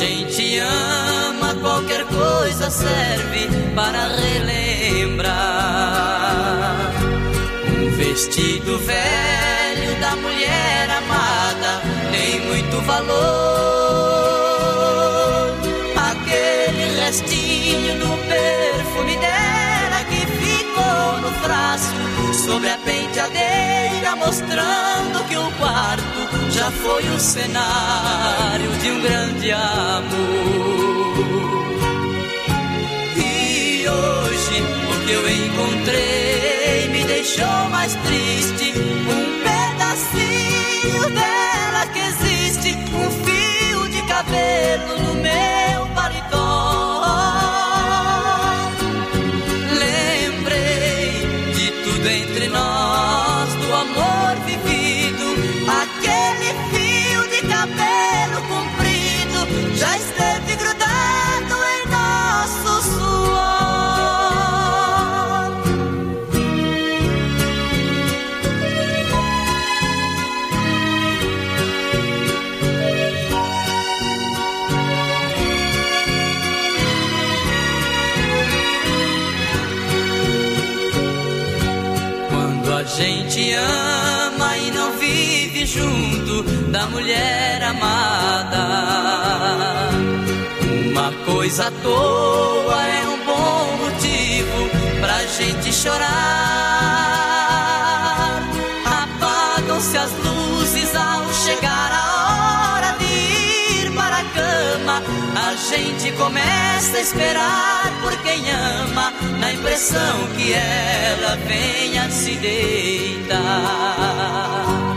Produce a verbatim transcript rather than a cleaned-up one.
gente ama, qualquer coisa serve para relembrar. Um vestido velho da mulher amada tem muito valor. Aquele restinho do perfume dela que ficou no frasco sobre a penteadeira, mostrando que o quarto já foi o cenário de um grande amor. E hoje o que eu encontrei me deixou mais triste. Um pedacinho dela que existe, um fio de cabelo no meu paletó. Lembrei de tudo entre nós, do amor vivido. Aquele fio de cabelo comprido já esteve grudado em nosso suor. Quando a gente ama e não vive junto da mulher amada, uma coisa à toa é um bom motivo pra gente chorar. Apagam-se as luzes ao chegar a hora de ir para a cama. A gente começa a esperar por quem ama, na impressão que ela venha se deitar.